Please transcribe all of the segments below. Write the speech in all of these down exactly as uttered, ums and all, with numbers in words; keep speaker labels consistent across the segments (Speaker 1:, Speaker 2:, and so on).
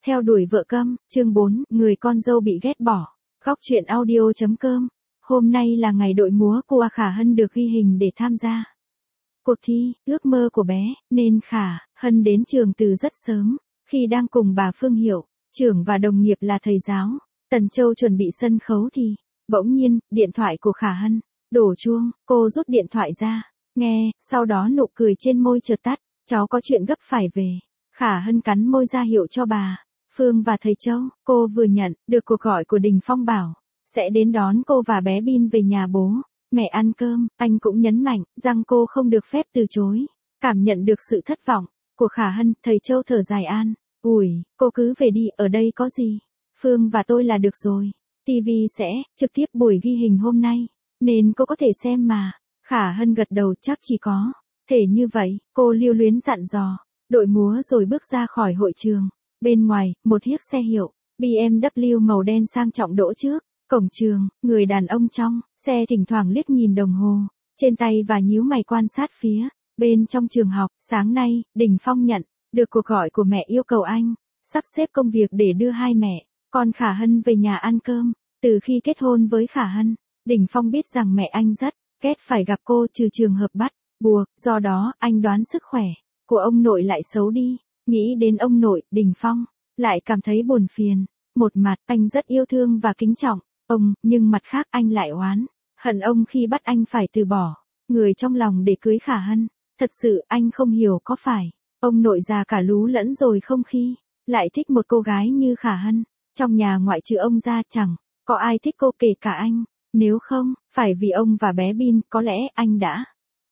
Speaker 1: Theo đuổi vợ câm, chương bốn, người con dâu bị ghét bỏ. Góc truyện audio chấm com. Hôm nay là ngày đội múa của Khả Hân được ghi hình để tham gia cuộc thi, ước mơ của bé, nên Khả Hân đến trường từ rất sớm. Khi đang cùng bà Phương Hiểu, trưởng và đồng nghiệp là thầy giáo, Tần Châu chuẩn bị sân khấu thì, bỗng nhiên, điện thoại của Khả Hân đổ chuông, cô rút điện thoại ra, nghe, sau đó nụ cười trên môi chợt tắt, cháu có chuyện gấp phải về. Khả Hân cắn môi ra hiệu cho bà Phương và thầy Châu, cô vừa nhận được cuộc gọi của Đình Phong bảo sẽ đến đón cô và bé Bin về nhà bố mẹ ăn cơm. Anh cũng nhấn mạnh rằng cô không được phép từ chối. Cảm nhận được sự thất vọng của Khả Hân, thầy Châu thở dài an ủi, cô cứ về đi, ở đây có gì, Phương và tôi là được rồi. ti vi sẽ trực tiếp buổi ghi hình hôm nay, nên cô có thể xem mà. Khả Hân gật đầu, chắc chỉ có thể như vậy. Cô lưu luyến dặn dò đội múa rồi bước ra khỏi hội trường. Bên ngoài, một chiếc xe hiệu bê em vê màu đen sang trọng đỗ trước cổng trường. Người đàn ông trong xe thỉnh thoảng liếc nhìn đồng hồ trên tay và nhíu mày quan sát phía bên trong trường học. Sáng nay, Đình Phong nhận được cuộc gọi của mẹ yêu cầu anh sắp xếp công việc để đưa hai mẹ con Khả Hân về nhà ăn cơm. Từ khi kết hôn với Khả Hân, Đình Phong biết rằng mẹ anh rất ghét phải gặp cô trừ trường hợp bắt buộc, do đó anh đoán sức khỏe của ông nội lại xấu đi. Nghĩ đến ông nội, Đình Phong lại cảm thấy buồn phiền. Một mặt, anh rất yêu thương và kính trọng ông, nhưng mặt khác anh lại oán hận ông khi bắt anh phải từ bỏ người trong lòng để cưới Khả Hân. Thật sự anh không hiểu có phải ông nội già cả lú lẫn rồi không khi lại thích một cô gái như Khả Hân. Trong nhà ngoại trừ ông ra chẳng có ai thích cô kể cả anh. Nếu không phải vì ông và bé Bin, có lẽ anh đã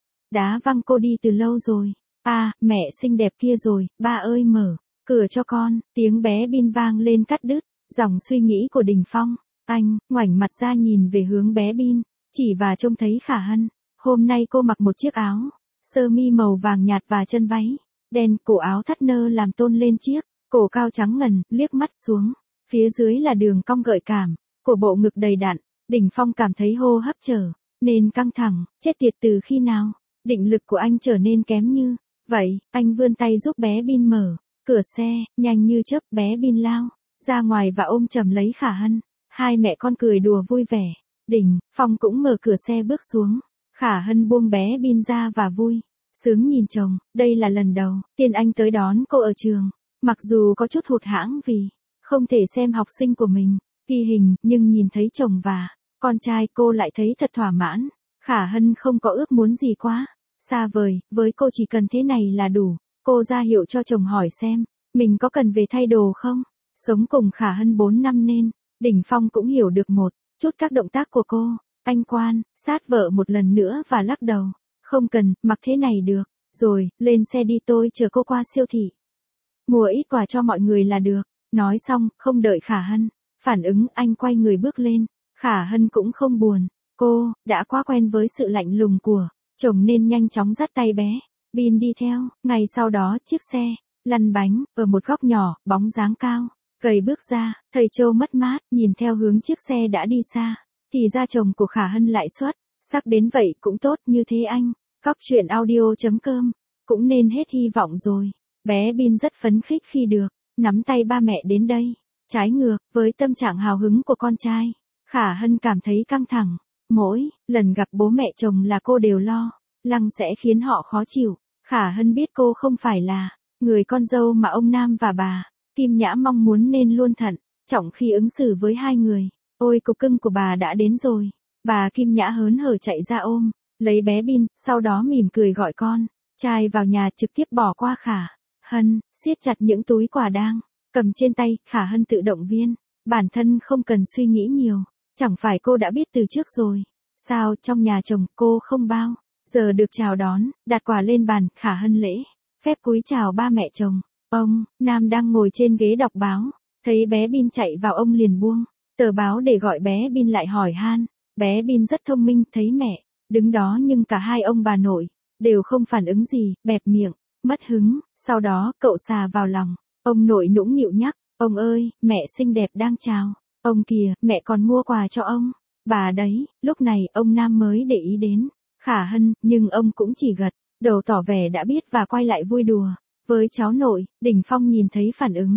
Speaker 1: đá văng cô đi từ lâu rồi. À, mẹ xinh đẹp kia rồi, ba ơi mở cửa cho con. Tiếng bé Bin vang lên cắt đứt dòng suy nghĩ của Đình Phong. Anh ngoảnh mặt ra nhìn về hướng bé Bin, chỉ và trông thấy Khả Hân. Hôm nay cô mặc một chiếc áo sơ mi màu vàng nhạt và chân váy đen, cổ áo thắt nơ làm tôn lên chiếc cổ cao trắng ngần. Liếc mắt xuống phía dưới là đường cong gợi cảm của bộ ngực đầy đặn. Đình Phong cảm thấy hô hấp trở nên căng thẳng. Chết tiệt, từ khi nào định lực của anh trở nên kém như vậy? Anh vươn tay giúp bé Bin mở cửa xe, nhanh như chớp bé Bin lao ra ngoài và ôm chầm lấy Khả Hân. Hai mẹ con cười đùa vui vẻ. Đình Phong cũng mở cửa xe bước xuống. Khả Hân buông bé Bin ra và vui sướng nhìn chồng. Đây là lần đầu tiên anh tới đón cô ở trường. Mặc dù có chút hụt hẫng vì không thể xem học sinh của mình ghi hình, nhưng nhìn thấy chồng và con trai cô lại thấy thật thỏa mãn. Khả Hân không có ước muốn gì quá xa vời, với cô chỉ cần thế này là đủ. Cô ra hiệu cho chồng hỏi xem mình có cần về thay đồ không. Sống cùng Khả Hân bốn năm nên Đình Phong cũng hiểu được một chút các động tác của cô. Anh quan sát vợ một lần nữa và lắc đầu. Không cần, mặc thế này được rồi, lên xe đi, tôi chở cô qua siêu thị mua ít quà cho mọi người là được. Nói xong, không đợi Khả Hân phản ứng, anh quay người bước lên. Khả Hân cũng không buồn, cô đã quá quen với sự lạnh lùng của chồng nên nhanh chóng dắt tay bé Bin đi theo. Ngay sau đó, chiếc xe lăn bánh ở một góc nhỏ, bóng dáng cao gầy bước ra. Thầy Châu mất mát nhìn theo hướng chiếc xe đã đi xa. Thì ra chồng của Khả Hân lại xuất sắc đến vậy cũng tốt như thế anh. Góc truyện audio chấm com cũng nên hết hy vọng rồi. Bé Bin rất phấn khích khi được nắm tay ba mẹ đến đây. Trái ngược với tâm trạng hào hứng của con trai, Khả Hân cảm thấy căng thẳng. Mỗi lần gặp bố mẹ chồng là cô đều lo lắng sẽ khiến họ khó chịu. Khả Hân biết cô không phải là người con dâu mà ông Nam và bà Kim Nhã mong muốn nên luôn thận trọng khi ứng xử với hai người. Ôi, cục cưng của bà đã đến rồi. Bà Kim Nhã hớn hở chạy ra ôm lấy bé Bin, sau đó mỉm cười gọi con trai vào nhà, trực tiếp bỏ qua Khả Hân, siết chặt những túi quà đang cầm trên tay. Khả Hân tự động viên bản thân không cần suy nghĩ nhiều. Chẳng phải cô đã biết từ trước rồi sao? Trong nhà chồng cô không bao giờ được chào đón. Đặt quà lên bàn, Khả Hân lễ phép cúi chào ba mẹ chồng. Ông Nam đang ngồi trên ghế đọc báo, thấy bé Bin chạy vào, ông liền buông tờ báo để gọi bé Bin lại hỏi han. Bé Bin rất thông minh, thấy mẹ đứng đó nhưng cả hai ông bà nội đều không phản ứng gì, bẹp miệng mất hứng. Sau đó cậu xà vào lòng ông nội, nũng nịu nhắc, ông ơi, mẹ xinh đẹp đang chào ông kìa, mẹ còn mua quà cho ông bà đấy. Lúc này ông Nam mới để ý đến Khả Hân, nhưng ông cũng chỉ gật đầu tỏ vẻ đã biết và quay lại vui đùa với cháu nội. Đình Phong nhìn thấy phản ứng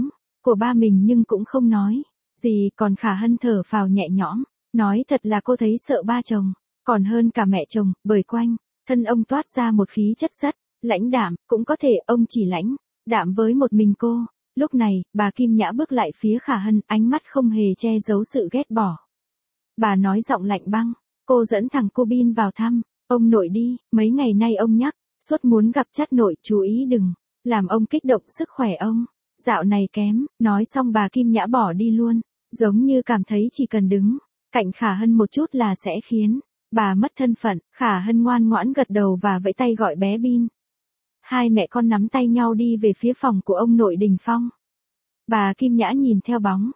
Speaker 1: của ba mình nhưng cũng không nói gì, còn Khả Hân thở phào nhẹ nhõm, nói thật là cô thấy sợ ba chồng, còn hơn cả mẹ chồng, bởi quanh thân ông toát ra một khí chất rất lãnh đạm, cũng có thể ông chỉ lãnh đạm với một mình cô. Lúc này, bà Kim Nhã bước lại phía Khả Hân, ánh mắt không hề che giấu sự ghét bỏ. Bà nói giọng lạnh băng, cô dẫn thằng cô Bin vào thăm ông nội đi, mấy ngày nay ông nhắc suốt muốn gặp chắt nội, chú ý đừng làm ông kích động sức khỏe ông. Dạo này kém, nói xong bà Kim Nhã bỏ đi luôn, giống như cảm thấy chỉ cần đứng cạnh Khả Hân một chút là sẽ khiến bà mất thân phận. Khả Hân ngoan ngoãn gật đầu và vẫy tay gọi bé Bin. Hai mẹ con nắm tay nhau đi về phía phòng của ông nội Đình Phong. Bà Kim Nhã nhìn theo bóng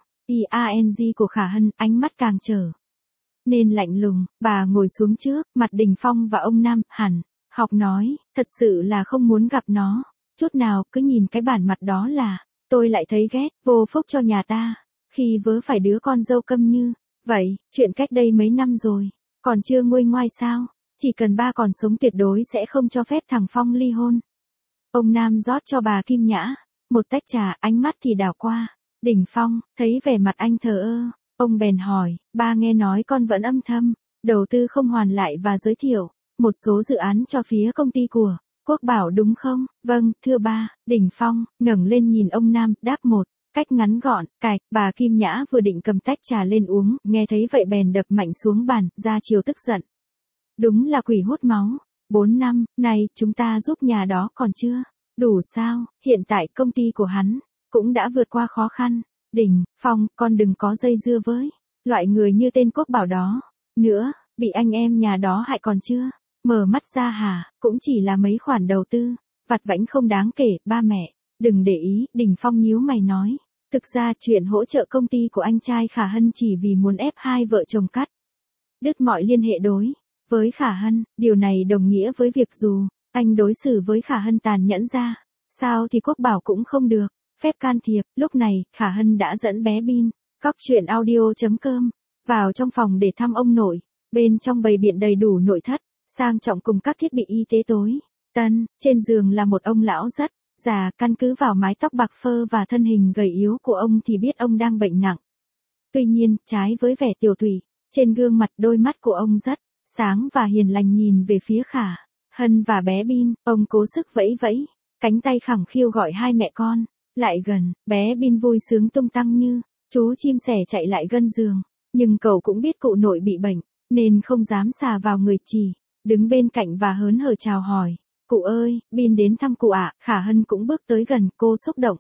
Speaker 1: Yang của Khả Hân, ánh mắt càng trở nên lạnh lùng. Bà ngồi xuống trước mặt Đình Phong và ông Nam Hẳn học nói, thật sự là không muốn gặp nó chút nào, cứ nhìn cái bản mặt đó là tôi lại thấy ghét, vô phúc cho nhà ta, khi vớ phải đứa con dâu câm như vậy. Chuyện cách đây mấy năm rồi, còn chưa nguôi ngoai sao? Chỉ cần ba còn sống tuyệt đối sẽ không cho phép thằng Phong ly hôn. Ông Nam rót cho bà Kim Nhã một tách trà, ánh mắt thì đảo qua Đình Phong, thấy vẻ mặt anh thờ ơ, ông bèn hỏi, ba nghe nói con vẫn âm thầm đầu tư không hoàn lại và giới thiệu một số dự án cho phía công ty của Quốc Bảo đúng không? Vâng, thưa ba. Đình Phong ngẩng lên nhìn ông Nam, đáp một cách ngắn gọn. Cạch. Bà Kim Nhã vừa định cầm tách trà lên uống, nghe thấy vậy bèn đập mạnh xuống bàn, ra chiều tức giận. Đúng là quỷ hút máu. Bốn năm nay chúng ta giúp nhà đó còn chưa đủ sao? Hiện tại công ty của hắn cũng đã vượt qua khó khăn. Đình Phong, con đừng có dây dưa với loại người như tên Quốc Bảo đó nữa, bị anh em nhà đó hại còn chưa mở mắt ra hả? Cũng chỉ là mấy khoản đầu tư vặt vãnh không đáng kể. Ba mẹ đừng để ý. Đình Phong nhíu mày nói, thực ra chuyện hỗ trợ công ty của anh trai Khả Hân chỉ vì muốn ép hai vợ chồng cắt đứt mọi liên hệ đối với Khả Hân. Điều này đồng nghĩa với việc dù anh đối xử với Khả Hân tàn nhẫn ra sao thì Quốc Bảo cũng không được phép can thiệp. Lúc này, Khả Hân đã dẫn bé Bin, Cóc Truyện Audio chấm com, vào trong phòng để thăm ông nội. Bên trong bày biện đầy đủ nội thất sang trọng cùng các thiết bị y tế tối tân. Trên giường là một ông lão rất già, căn cứ vào mái tóc bạc phơ và thân hình gầy yếu của ông thì biết ông đang bệnh nặng. Tuy nhiên, trái với vẻ tiều tụy trên gương mặt, đôi mắt của ông rất sáng và hiền lành nhìn về phía Khả Hân và bé Bin. Ông cố sức vẫy vẫy cánh tay khẳng khiu gọi hai mẹ con lại gần. Bé Bin vui sướng tung tăng như chú chim sẻ chạy lại gân giường, nhưng cậu cũng biết cụ nội bị bệnh nên không dám xà vào người, chỉ đứng bên cạnh và hớn hở chào hỏi. Cụ ơi, Bin đến thăm cụ ạ. Khả Hân cũng bước tới gần, cô xúc động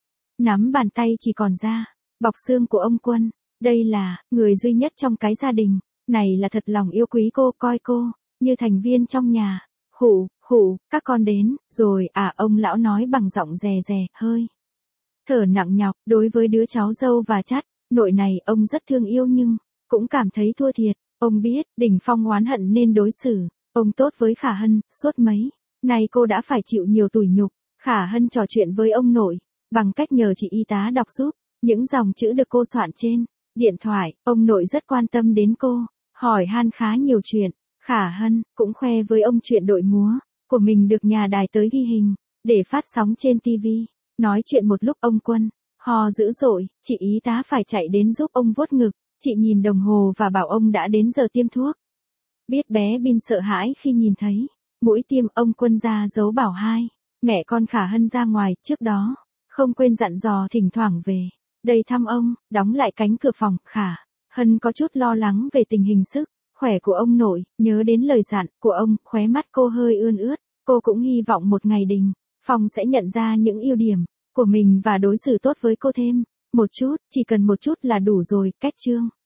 Speaker 1: nắm bàn tay chỉ còn da bọc xương của ông Quân. Đây là người duy nhất trong cái gia đình này là thật lòng yêu quý cô, coi cô như thành viên trong nhà. Khụ, khụ, các con đến rồi à? Ông lão nói bằng giọng rè rè, hơi thở nặng nhọc. Đối với đứa cháu dâu và chắt nội này, ông rất thương yêu nhưng cũng cảm thấy thua thiệt. Ông biết Đình Phong oán hận nên đối xử ông tốt với Khả Hân. Suốt mấy nay cô đã phải chịu nhiều tủi nhục. Khả Hân trò chuyện với ông nội bằng cách nhờ chị y tá đọc giúp những dòng chữ được cô soạn trên điện thoại. Ông nội rất quan tâm đến cô, hỏi han khá nhiều chuyện. Khả Hân cũng khoe với ông chuyện đội múa của mình được nhà đài tới ghi hình để phát sóng trên ti vi. Nói chuyện một lúc ông Quân ho dữ dội, chị y tá phải chạy đến giúp ông vuốt ngực. Chị nhìn đồng hồ và bảo ông đã đến giờ tiêm thuốc. Biết bé Bin sợ hãi khi nhìn thấy mũi tiêm, ông Quân ra dấu bảo hai mẹ con Khả Hân ra ngoài. Trước đó không quên dặn dò thỉnh thoảng về đây thăm ông. Đóng lại cánh cửa phòng, Khả Hân có chút lo lắng về tình hình sức khỏe của ông nội. Nhớ đến lời dặn của ông, khóe mắt cô hơi ươn ướt. Cô cũng hy vọng một ngày Đình Phong sẽ nhận ra những ưu điểm của mình và đối xử tốt với cô thêm một chút. Chỉ cần một chút là đủ rồi. Cách chương